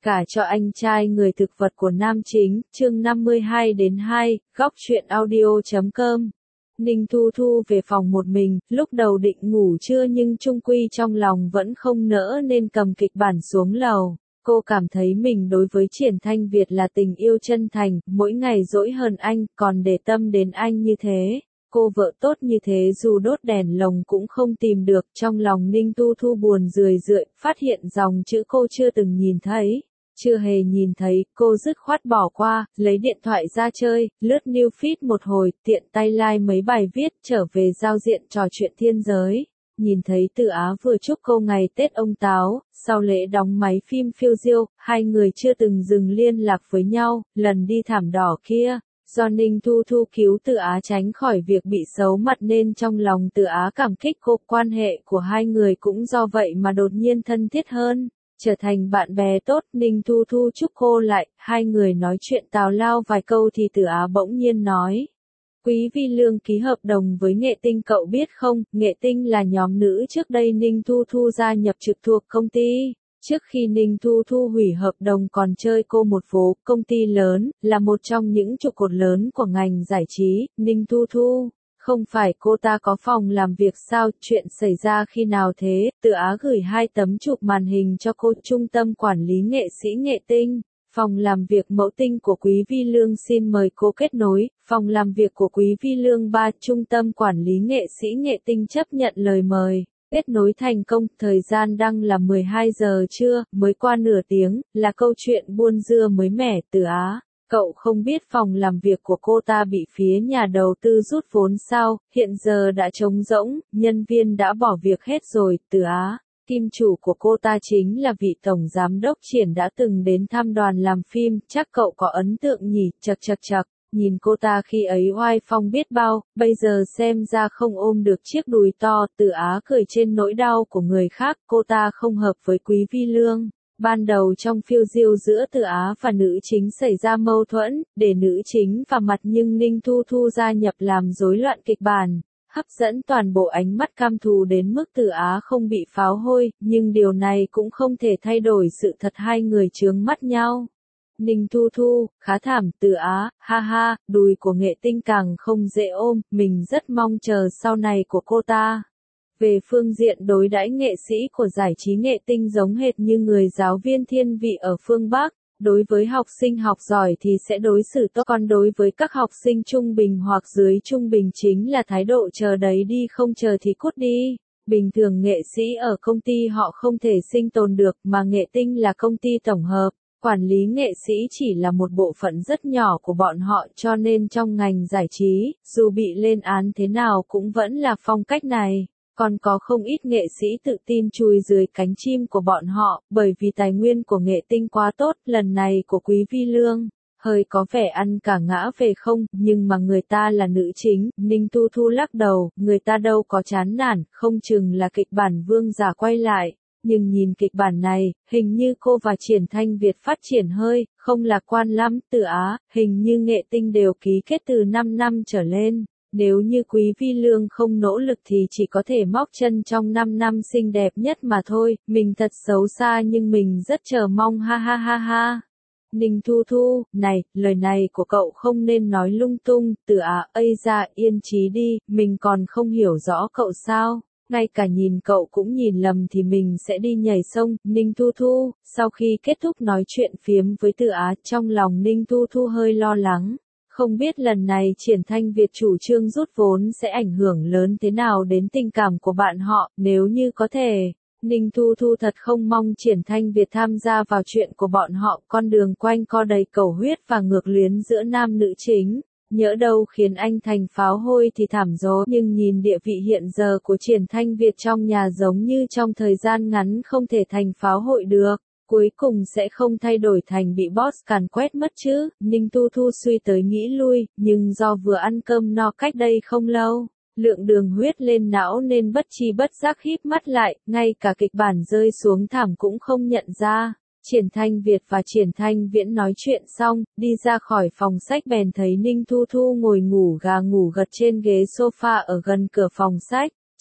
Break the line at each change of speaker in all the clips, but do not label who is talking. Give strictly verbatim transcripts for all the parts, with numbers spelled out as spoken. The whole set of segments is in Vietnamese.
Cả cho anh trai người thực vật của nam chính, chương năm mươi hai đến hai, góc truyện audio chấm com. Ninh Thu Thu về phòng một mình, lúc đầu định ngủ trưa nhưng chung quy trong lòng vẫn không nỡ nên cầm kịch bản xuống lầu. Cô cảm thấy mình đối với Triển Thanh Việt là tình yêu chân thành, mỗi ngày dỗi hơn anh, còn để tâm đến anh như thế. Cô vợ tốt như thế dù đốt đèn lồng cũng không tìm được, trong lòng Ninh Thu Thu buồn rười rượi, phát hiện dòng chữ cô chưa từng nhìn thấy. Chưa hề nhìn thấy, cô dứt khoát bỏ qua, lấy điện thoại ra chơi, lướt new feed một hồi, tiện tay like mấy bài viết, trở về giao diện trò chuyện thiên giới. Nhìn thấy Từ Á vừa chúc cô ngày Tết ông Táo, sau lễ đóng máy phim phiêu diêu, hai người chưa từng dừng liên lạc với nhau, lần đi thảm đỏ kia. Do Ninh Thu Thu cứu Từ Á tránh khỏi việc bị xấu mặt nên trong lòng Từ Á cảm kích cô, quan hệ của hai người cũng do vậy mà đột nhiên thân thiết hơn. Trở thành bạn bè tốt, Ninh Thu Thu chúc cô lại, hai người nói chuyện tào lao vài câu thì Từ Á bỗng nhiên nói. Quý Vi Lương ký hợp đồng với Nghệ Tinh cậu biết không, Nghệ Tinh là nhóm nữ trước đây Ninh Thu Thu gia nhập trực thuộc công ty. Trước khi Ninh Thu Thu hủy hợp đồng còn chơi cô một vố, công ty lớn, là một trong những trụ cột lớn của ngành giải trí, Ninh Thu Thu. Không phải cô ta có phòng làm việc sao, chuyện xảy ra khi nào thế, Từ Á gửi hai tấm chụp màn hình cho cô, trung tâm quản lý nghệ sĩ Nghệ Tinh, phòng làm việc mẫu tinh của Quý Vi Lương xin mời cô kết nối, phòng làm việc của Quý Vi Lương ba, trung tâm quản lý nghệ sĩ Nghệ Tinh chấp nhận lời mời. Kết nối thành công, thời gian đăng là mười hai giờ trưa, mới qua nửa tiếng, là câu chuyện buôn dưa mới mẻ. Từ Á, cậu không biết phòng làm việc của cô ta bị phía nhà đầu tư rút vốn sao, hiện giờ đã trống rỗng, nhân viên đã bỏ việc hết rồi. Từ Á, kim chủ của cô ta chính là vị tổng giám đốc Triển đã từng đến thăm đoàn làm phim, chắc cậu có ấn tượng nhỉ, chật chật chật. Nhìn cô ta khi ấy oai phong biết bao, bây giờ xem ra không ôm được chiếc đùi to. Từ Á cười trên nỗi đau của người khác, cô ta không hợp với Quý Vi Lương. Ban đầu trong phiêu diêu giữa Từ Á và nữ chính xảy ra mâu thuẫn, để nữ chính vào mặt nhưng Ninh Thu Thu gia nhập làm rối loạn kịch bản, hấp dẫn toàn bộ ánh mắt cam thù đến mức Từ Á không bị pháo hôi, nhưng điều này cũng không thể thay đổi sự thật hai người chướng mắt nhau. Ninh Thu Thu, khá thảm. Từ Á, ha ha, đùi của Nghệ Tinh càng không dễ ôm, mình rất mong chờ sau này của cô ta. Về phương diện đối đãi nghệ sĩ của giải trí Nghệ Tinh giống hệt như người giáo viên thiên vị ở phương Bắc, đối với học sinh học giỏi thì sẽ đối xử tốt, còn đối với các học sinh trung bình hoặc dưới trung bình chính là thái độ chờ đấy đi, không chờ thì cút đi. Bình thường nghệ sĩ ở công ty họ không thể sinh tồn được, mà Nghệ Tinh là công ty tổng hợp. Quản lý nghệ sĩ chỉ là một bộ phận rất nhỏ của bọn họ, cho nên trong ngành giải trí, dù bị lên án thế nào cũng vẫn là phong cách này. Còn có không ít nghệ sĩ tự tin chui dưới cánh chim của bọn họ, bởi vì tài nguyên của Nghệ Tinh quá tốt. Lần này của Quý Vi Lương, hơi có vẻ ăn cả ngã về không, nhưng mà người ta là nữ chính. Ninh Thu Thu lắc đầu, người ta đâu có chán nản, không chừng là kịch bản vương giả quay lại. Nhưng nhìn kịch bản này, hình như cô và Triển Thanh Việt phát triển hơi, không lạc quan lắm. Từ Á, hình như Nghệ Tinh đều ký kết từ năm năm trở lên. Nếu như Quý Vi Lương không nỗ lực thì chỉ có thể móc chân trong năm năm xinh đẹp nhất mà thôi. Mình thật xấu xa nhưng mình rất chờ mong, ha ha ha ha. Ninh Thu Thu, này, lời này của cậu không nên nói lung tung. Từ Á, ây da, yên trí đi, mình còn không hiểu rõ cậu sao. Ngay cả nhìn cậu cũng nhìn lầm thì mình sẽ đi nhảy sông. Ninh Thu Thu, sau khi kết thúc nói chuyện phiếm với Từ Á, trong lòng Ninh Thu Thu hơi lo lắng. Không biết lần này Triển Thanh Việt chủ trương rút vốn sẽ ảnh hưởng lớn thế nào đến tình cảm của bạn họ, nếu như có thể. Ninh Thu Thu thật không mong Triển Thanh Việt tham gia vào chuyện của bọn họ, con đường quanh co đầy cầu huyết và ngược luyến giữa nam nữ chính. Nhỡ đâu khiến anh thành pháo hôi thì thảm rồi, nhưng nhìn địa vị hiện giờ của Triển Thanh Việt trong nhà giống như trong thời gian ngắn không thể thành pháo hội được, cuối cùng sẽ không thay đổi thành bị boss càn quét mất chứ. Ninh Thu Thu suy tới nghĩ lui, nhưng do vừa ăn cơm no cách đây không lâu, lượng đường huyết lên não nên bất chi bất giác híp mắt lại, ngay cả kịch bản rơi xuống thảm cũng không nhận ra. Triển Thanh Việt và Triển Thanh Viễn nói chuyện xong, đi ra khỏi phòng sách bèn thấy Ninh Thu Thu ngồi ngủ gà ngủ gật trên ghế sofa ở gần cửa phòng sách.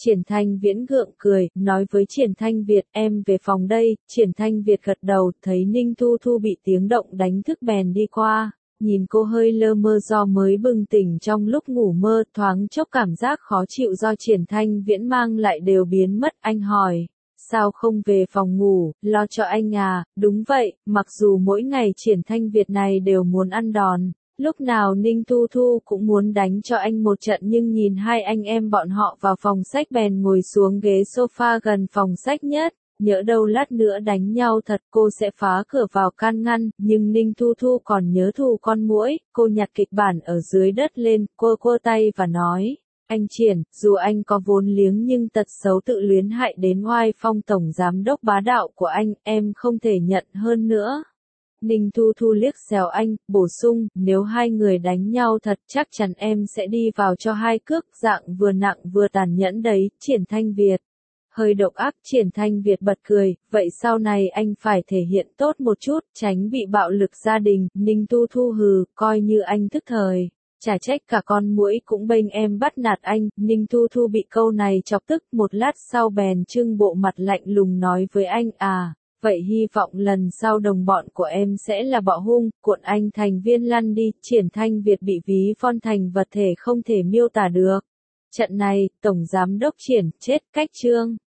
Triển Thanh Viễn gượng cười, nói với Triển Thanh Việt, em về phòng đây. Triển Thanh Việt gật đầu, thấy Ninh Thu Thu bị tiếng động đánh thức bèn đi qua. Nhìn cô hơi lơ mơ do mới bừng tỉnh trong lúc ngủ mơ, thoáng chốc cảm giác khó chịu do Triển Thanh Viễn mang lại đều biến mất. Anh hỏi, sao không về phòng ngủ, lo cho anh à? Đúng vậy, mặc dù mỗi ngày Triển Thanh Việt này đều muốn ăn đòn, lúc nào Ninh Thu Thu cũng muốn đánh cho anh một trận, nhưng nhìn hai anh em bọn họ vào phòng sách bèn ngồi xuống ghế sofa gần phòng sách nhất. Nhỡ đâu lát nữa đánh nhau thật cô sẽ phá cửa vào can ngăn, nhưng Ninh Thu Thu còn nhớ thù con muỗi, cô nhặt kịch bản ở dưới đất lên, cô quơ tay và nói, anh Triển, dù anh có vốn liếng nhưng tật xấu tự luyến hại đến oai phong tổng giám đốc bá đạo của anh, em không thể nhận hơn nữa. Ninh Thu Thu liếc xéo anh, bổ sung, nếu hai người đánh nhau thật chắc chắn em sẽ đi vào cho hai cước, dạng vừa nặng vừa tàn nhẫn đấy. Triển Thanh Việt hơi độc ác. Triển Thanh Việt bật cười, vậy sau này anh phải thể hiện tốt một chút, tránh bị bạo lực gia đình. Ninh Thu Thu hừ, coi như anh thức thời, chả trách cả con muỗi cũng bênh em bắt nạt anh. Ninh Thu Thu bị câu này chọc tức, một lát sau bèn trưng bộ mặt lạnh lùng nói với anh, à, vậy hy vọng lần sau đồng bọn của em sẽ là bọ hung, cuộn anh thành viên lăn đi. Triển Thanh Việt bị ví von thành vật thể không thể miêu tả được. Trận này, Tổng Giám đốc Triển chết cách chương.